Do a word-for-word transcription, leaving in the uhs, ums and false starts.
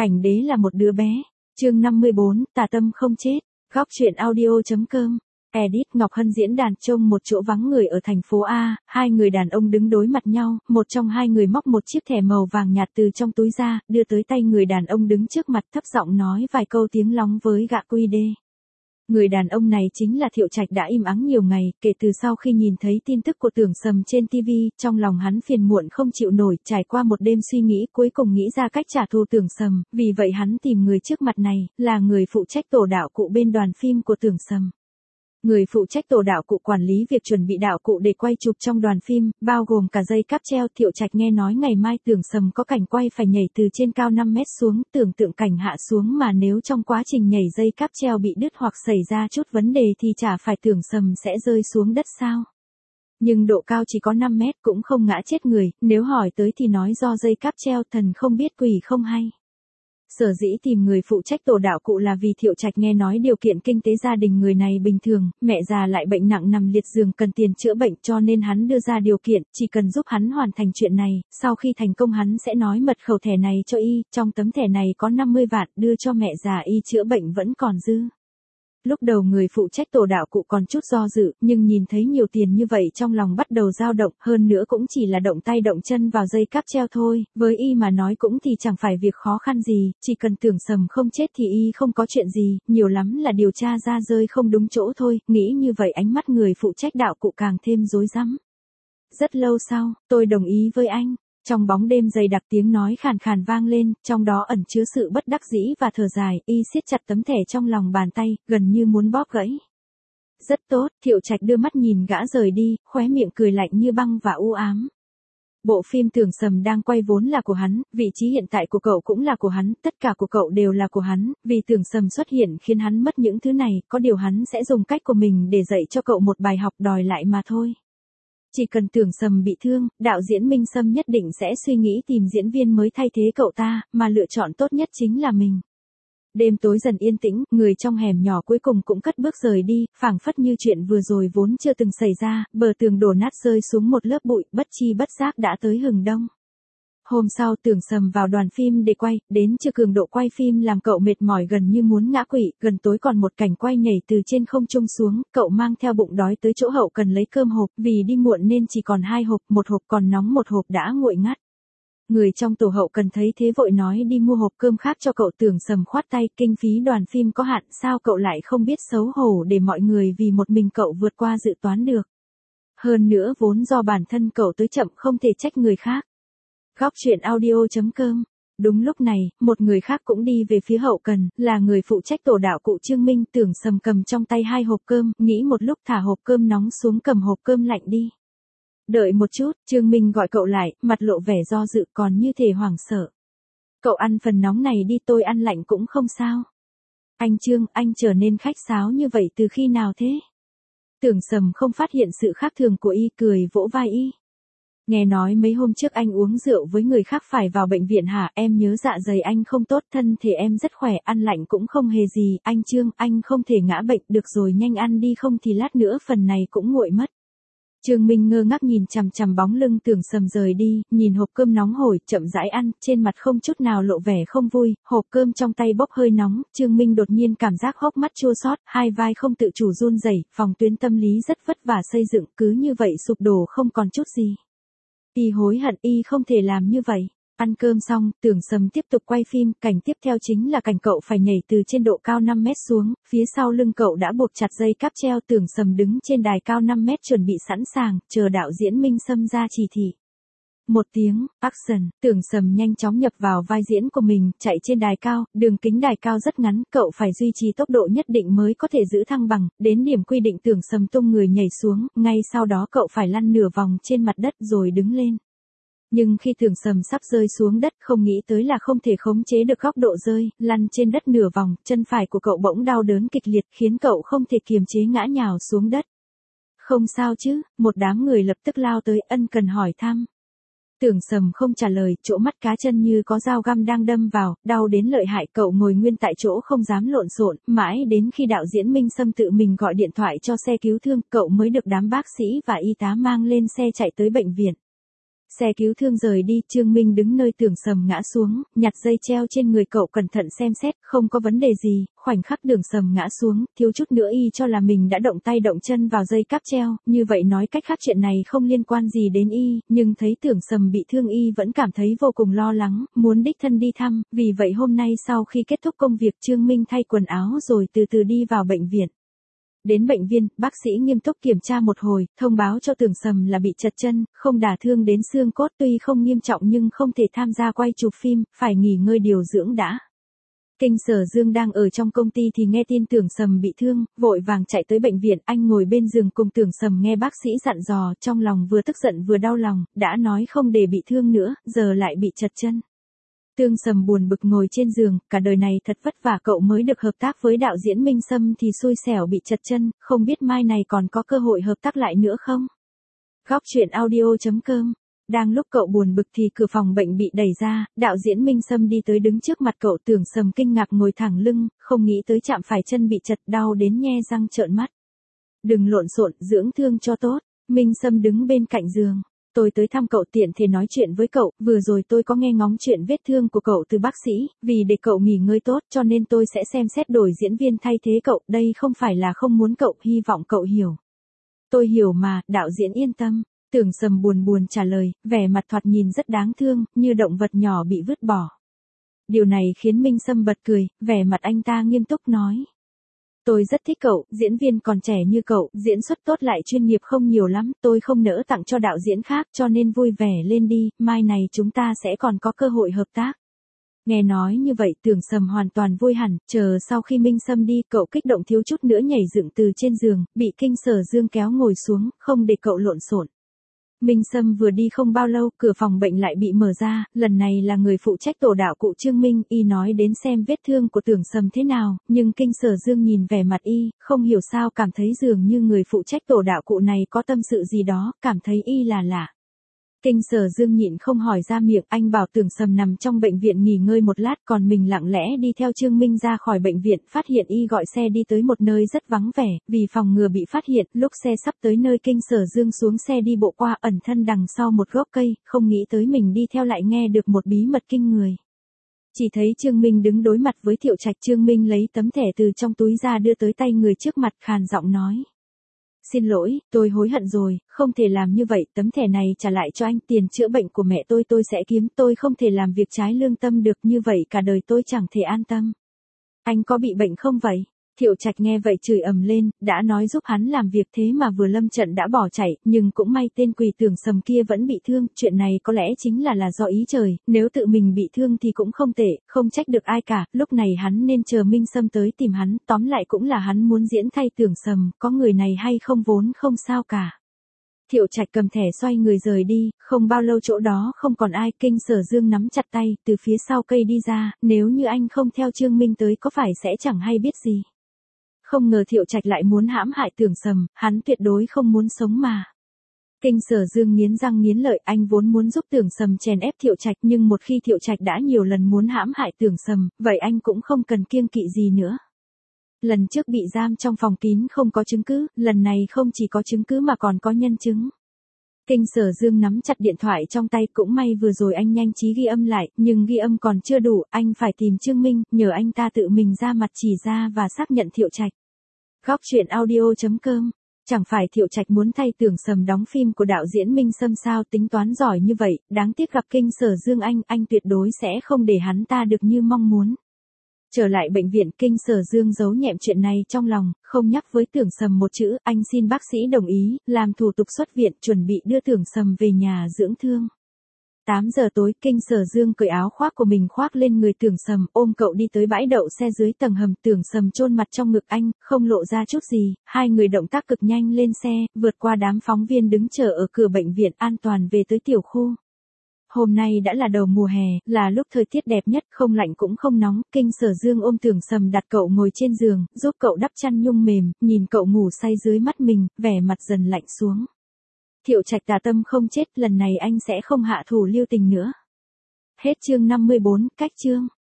Ảnh đế là một đứa bé. Chương năm mươi bốn, tà tâm không chết. Góc truyện audio.com. Edit Ngọc Hân diễn đàn trông một chỗ vắng người ở thành phố A, hai người đàn ông đứng đối mặt nhau, một trong hai người móc một chiếc thẻ màu vàng nhạt từ trong túi ra, đưa tới tay người đàn ông đứng trước mặt, thấp giọng nói vài câu tiếng lóng với gã quy đê. Người đàn ông này chính là Thiệu Trạch đã im ắng nhiều ngày, kể từ sau khi nhìn thấy tin tức của Tưởng Sầm trên ti vi, trong lòng hắn phiền muộn không chịu nổi, trải qua một đêm suy nghĩ cuối cùng nghĩ ra cách trả thù Tưởng Sầm, vì vậy hắn tìm người trước mặt này, là người phụ trách tổ đạo cụ bên đoàn phim của Tưởng Sầm. Người phụ trách tổ đạo cụ quản lý việc chuẩn bị đạo cụ để quay chụp trong đoàn phim, bao gồm cả dây cáp treo. Thiệu Trạch nghe nói ngày mai Tưởng Sầm có cảnh quay phải nhảy từ trên cao năm mét xuống, tưởng tượng cảnh hạ xuống mà nếu trong quá trình nhảy dây cáp treo bị đứt hoặc xảy ra chút vấn đề thì chả phải Tưởng Sầm sẽ rơi xuống đất sao? Nhưng độ cao chỉ có năm mét cũng không ngã chết người, nếu hỏi tới thì nói do dây cáp treo, thần không biết quỷ không hay. Sở dĩ tìm người phụ trách tổ đạo cụ là vì Thiệu Trạch nghe nói điều kiện kinh tế gia đình người này bình thường, mẹ già lại bệnh nặng nằm liệt giường cần tiền chữa bệnh, cho nên hắn đưa ra điều kiện, chỉ cần giúp hắn hoàn thành chuyện này, sau khi thành công hắn sẽ nói mật khẩu thẻ này cho y, trong tấm thẻ này có năm mươi vạn, đưa cho mẹ già y chữa bệnh vẫn còn dư. Lúc đầu người phụ trách tổ đạo cụ còn chút do dự, nhưng nhìn thấy nhiều tiền như vậy trong lòng bắt đầu dao động, hơn nữa cũng chỉ là động tay động chân vào dây cáp treo thôi, với y mà nói cũng thì chẳng phải việc khó khăn gì, chỉ cần Tưởng Sầm không chết thì y không có chuyện gì, nhiều lắm là điều tra ra rơi không đúng chỗ thôi, nghĩ như vậy ánh mắt người phụ trách đạo cụ càng thêm rối rắm. Rất lâu sau, tôi đồng ý với anh. Trong bóng đêm dày đặc tiếng nói khàn khàn vang lên, trong đó ẩn chứa sự bất đắc dĩ và thở dài, y siết chặt tấm thẻ trong lòng bàn tay, gần như muốn bóp gãy. Rất tốt, Thiệu Trạch đưa mắt nhìn gã rời đi, khóe miệng cười lạnh như băng và u ám. Bộ phim Tưởng Sầm đang quay vốn là của hắn, vị trí hiện tại của cậu cũng là của hắn, tất cả của cậu đều là của hắn, vì Tưởng Sầm xuất hiện khiến hắn mất những thứ này, có điều hắn sẽ dùng cách của mình để dạy cho cậu một bài học đòi lại mà thôi. Chỉ cần Tưởng Sầm bị thương, đạo diễn Minh Sâm nhất định sẽ suy nghĩ tìm diễn viên mới thay thế cậu ta, mà lựa chọn tốt nhất chính là mình. Đêm tối dần yên tĩnh, người trong hẻm nhỏ cuối cùng cũng cất bước rời đi, phảng phất như chuyện vừa rồi vốn chưa từng xảy ra, bờ tường đổ nát rơi xuống một lớp bụi, bất chi bất giác đã tới hừng đông. Hôm sau Tưởng Sầm vào đoàn phim để quay, đến trưa cường độ quay phim làm cậu mệt mỏi gần như muốn ngã quỵ, gần tối còn một cảnh quay nhảy từ trên không trung xuống, cậu mang theo bụng đói tới chỗ hậu cần lấy cơm hộp, vì đi muộn nên chỉ còn hai hộp, một hộp còn nóng một hộp đã nguội ngắt. Người trong tổ hậu cần thấy thế vội nói đi mua hộp cơm khác cho cậu. Tưởng Sầm khoát tay, kinh phí đoàn phim có hạn, sao cậu lại không biết xấu hổ để mọi người vì một mình cậu vượt qua dự toán được. Hơn nữa vốn do bản thân cậu tới chậm không thể trách người khác. Góc truyện audio.com. Đúng lúc này, một người khác cũng đi về phía hậu cần, là người phụ trách tổ đạo cụ Trương Minh. Tưởng Sầm cầm trong tay hai hộp cơm, nghĩ một lúc thả hộp cơm nóng xuống cầm hộp cơm lạnh đi. Đợi một chút, Trương Minh gọi cậu lại, mặt lộ vẻ do dự còn như thể hoảng sợ. Cậu ăn phần nóng này đi, tôi ăn lạnh cũng không sao. Anh Trương, anh trở nên khách sáo như vậy từ khi nào thế? Tưởng Sầm không phát hiện sự khác thường của y, cười vỗ vai y. Nghe nói mấy hôm trước anh uống rượu với người khác phải vào bệnh viện hả? Em nhớ dạ dày anh không tốt, thân thể em rất khỏe, ăn lạnh cũng không hề gì. Anh Trương, anh không thể ngã bệnh, được rồi nhanh ăn đi không thì lát nữa phần này cũng nguội mất. Trương Minh ngơ ngác nhìn chằm chằm bóng lưng Tưởng Sầm rời đi, nhìn hộp cơm nóng hổi, chậm rãi ăn, trên mặt không chút nào lộ vẻ không vui, hộp cơm trong tay bốc hơi nóng, Trương Minh đột nhiên cảm giác hốc mắt chua xót, hai vai không tự chủ run rẩy, phòng tuyến tâm lý rất vất vả xây dựng, cứ như vậy sụp đổ không còn chút gì. Y hối hận y không thể làm như vậy. Ăn cơm xong, Tưởng Sầm tiếp tục quay phim, cảnh tiếp theo chính là cảnh cậu phải nhảy từ trên độ cao năm mét xuống, phía sau lưng cậu đã buộc chặt dây cáp treo. Tưởng Sầm đứng trên đài cao năm mét chuẩn bị sẵn sàng, chờ đạo diễn Minh Sâm ra chỉ thị. Một tiếng, action, Tưởng Sầm nhanh chóng nhập vào vai diễn của mình, chạy trên đài cao, đường kính đài cao rất ngắn, cậu phải duy trì tốc độ nhất định mới có thể giữ thăng bằng, đến điểm quy định Tưởng Sầm tung người nhảy xuống, ngay sau đó cậu phải lăn nửa vòng trên mặt đất rồi đứng lên. Nhưng khi Tưởng Sầm sắp rơi xuống đất không nghĩ tới là không thể khống chế được góc độ rơi, lăn trên đất nửa vòng, chân phải của cậu bỗng đau đớn kịch liệt khiến cậu không thể kiềm chế ngã nhào xuống đất. Không sao chứ, một đám người lập tức lao tới ân cần hỏi thăm. Tưởng Sầm không trả lời, chỗ mắt cá chân như có dao găm đang đâm vào, đau đến lợi hại, cậu ngồi nguyên tại chỗ không dám lộn xộn, mãi đến khi đạo diễn Minh Sâm tự mình gọi điện thoại cho xe cứu thương, cậu mới được đám bác sĩ và y tá mang lên xe chạy tới bệnh viện. Xe cứu thương rời đi, Trương Minh đứng nơi Tưởng Sầm ngã xuống, nhặt dây treo trên người cậu cẩn thận xem xét, không có vấn đề gì, khoảnh khắc Tưởng Sầm ngã xuống, thiếu chút nữa y cho là mình đã động tay động chân vào dây cáp treo, như vậy nói cách khác chuyện này không liên quan gì đến y, nhưng thấy Tưởng Sầm bị thương y vẫn cảm thấy vô cùng lo lắng, muốn đích thân đi thăm, vì vậy hôm nay sau khi kết thúc công việc Trương Minh thay quần áo rồi từ từ đi vào bệnh viện. Đến bệnh viện, bác sĩ nghiêm túc kiểm tra một hồi, thông báo cho Tưởng Sầm là bị trật chân, không đả thương đến xương cốt, tuy không nghiêm trọng nhưng không thể tham gia quay chụp phim, phải nghỉ ngơi điều dưỡng đã. Kinh Sở Dương đang ở trong công ty thì nghe tin Tưởng Sầm bị thương, vội vàng chạy tới bệnh viện, anh ngồi bên giường cùng Tưởng Sầm nghe bác sĩ dặn dò, trong lòng vừa tức giận vừa đau lòng, đã nói không để bị thương nữa, giờ lại bị trật chân. Tưởng Sầm buồn bực ngồi trên giường, cả đời này thật vất vả cậu mới được hợp tác với đạo diễn Minh Sâm thì xui xẻo bị trật chân, không biết mai này còn có cơ hội hợp tác lại nữa không? Góc truyện audio chấm com. Đang lúc cậu buồn bực thì cửa phòng bệnh bị đẩy ra, đạo diễn Minh Sâm đi tới đứng trước mặt cậu. Tưởng Sầm kinh ngạc ngồi thẳng lưng, không nghĩ tới chạm phải chân bị trật, đau đến nhe răng trợn mắt. Đừng lộn xộn, dưỡng thương cho tốt. Minh Sâm đứng bên cạnh giường. Tôi tới thăm cậu tiện thể nói chuyện với cậu, vừa rồi tôi có nghe ngóng chuyện vết thương của cậu từ bác sĩ, vì để cậu nghỉ ngơi tốt cho nên tôi sẽ xem xét đổi diễn viên thay thế cậu, đây không phải là không muốn cậu, hy vọng cậu hiểu. Tôi hiểu mà, đạo diễn yên tâm. Tưởng Sầm buồn buồn trả lời, vẻ mặt thoạt nhìn rất đáng thương, như động vật nhỏ bị vứt bỏ. Điều này khiến Minh Sâm bật cười, vẻ mặt anh ta nghiêm túc nói. Tôi rất thích cậu, diễn viên còn trẻ như cậu, diễn xuất tốt lại chuyên nghiệp không nhiều lắm, tôi không nỡ tặng cho đạo diễn khác cho nên vui vẻ lên đi, mai này chúng ta sẽ còn có cơ hội hợp tác. Nghe nói như vậy Tưởng Sầm hoàn toàn vui hẳn, chờ sau khi Minh Sâm đi cậu kích động thiếu chút nữa nhảy dựng từ trên giường, bị Kinh Sở Dương kéo ngồi xuống, không để cậu lộn xộn. Minh Sâm vừa đi không bao lâu, cửa phòng bệnh lại bị mở ra, lần này là người phụ trách tổ đạo cụ Trương Minh, y nói đến xem vết thương của Tưởng Sầm thế nào, nhưng Kinh Sở Dương nhìn vẻ mặt y, không hiểu sao cảm thấy dường như người phụ trách tổ đạo cụ này có tâm sự gì đó, cảm thấy y là lạ. Kinh Sở Dương nhịn không hỏi ra miệng, anh bảo Tưởng Sầm nằm trong bệnh viện nghỉ ngơi một lát, còn mình lặng lẽ đi theo Trương Minh ra khỏi bệnh viện, phát hiện y gọi xe đi tới một nơi rất vắng vẻ, vì phòng ngừa bị phát hiện, lúc xe sắp tới nơi Kinh Sở Dương xuống xe đi bộ qua, ẩn thân đằng sau một gốc cây, không nghĩ tới mình đi theo lại nghe được một bí mật kinh người. Chỉ thấy Trương Minh đứng đối mặt với Thiệu Trạch, Trương Minh lấy tấm thẻ từ trong túi ra đưa tới tay người trước mặt, khàn giọng nói. Xin lỗi, tôi hối hận rồi, không thể làm như vậy, tấm thẻ này trả lại cho anh, tiền chữa bệnh của mẹ tôi tôi sẽ kiếm, tôi không thể làm việc trái lương tâm được, như vậy cả đời tôi chẳng thể an tâm. Anh có bị bệnh không vậy? Thiệu Trạch nghe vậy chửi ầm lên, đã nói giúp hắn làm việc thế mà vừa lâm trận đã bỏ chạy, nhưng cũng may tên quỷ Tưởng Sầm kia vẫn bị thương, chuyện này có lẽ chính là là do ý trời, nếu tự mình bị thương thì cũng không tệ, không trách được ai cả, lúc này hắn nên chờ Minh Sâm tới tìm hắn, tóm lại cũng là hắn muốn diễn thay Tưởng Sầm, có người này hay không vốn không sao cả. Thiệu Trạch cầm thẻ xoay người rời đi, không bao lâu chỗ đó không còn ai, Kinh Sở Dương nắm chặt tay, từ phía sau cây đi ra, nếu như anh không theo Trương Minh tới có phải sẽ chẳng hay biết gì. Không ngờ Thiệu Trạch lại muốn hãm hại Tưởng Sầm, hắn tuyệt đối không muốn sống mà. Kinh Sở Dương nghiến răng nghiến lợi, anh vốn muốn giúp Tưởng Sầm chèn ép Thiệu Trạch, nhưng một khi Thiệu Trạch đã nhiều lần muốn hãm hại Tưởng Sầm, vậy anh cũng không cần kiêng kỵ gì nữa. Lần trước bị giam trong phòng kín không có chứng cứ, lần này không chỉ có chứng cứ mà còn có nhân chứng. Kinh Sở Dương nắm chặt điện thoại trong tay, cũng may vừa rồi anh nhanh trí ghi âm lại, nhưng ghi âm còn chưa đủ, anh phải tìm Trương Minh, nhờ anh ta tự mình ra mặt chỉ ra và xác nhận Thiệu Trạch. Góc truyện audio chấm com. Chẳng phải Thiệu Trạch muốn thay Tưởng Sầm đóng phim của đạo diễn Minh Sâm sao, tính toán giỏi như vậy, đáng tiếc gặp Kinh Sở Dương anh, anh tuyệt đối sẽ không để hắn ta được như mong muốn. Trở lại bệnh viện, Kinh Sở Dương giấu nhẹm chuyện này trong lòng, không nhắc với Tưởng Sầm một chữ, anh xin bác sĩ đồng ý, làm thủ tục xuất viện, chuẩn bị đưa Tưởng Sầm về nhà dưỡng thương. tám giờ tối, Kinh Sở Dương cởi áo khoác của mình khoác lên người Tưởng Sầm, ôm cậu đi tới bãi đậu xe dưới tầng hầm, Tưởng Sầm chôn mặt trong ngực anh, không lộ ra chút gì, hai người động tác cực nhanh lên xe, vượt qua đám phóng viên đứng chờ ở cửa bệnh viện, an toàn về tới tiểu khu. Hôm nay đã là đầu mùa hè, là lúc thời tiết đẹp nhất, không lạnh cũng không nóng, Kinh Sở Dương ôm Tưởng Sầm đặt cậu ngồi trên giường, giúp cậu đắp chăn nhung mềm, nhìn cậu ngủ say dưới mắt mình, vẻ mặt dần lạnh xuống. Thiệu Trạch tà tâm không chết, lần này anh sẽ không hạ thủ lưu tình nữa. Hết chương năm mươi bốn, cách chương.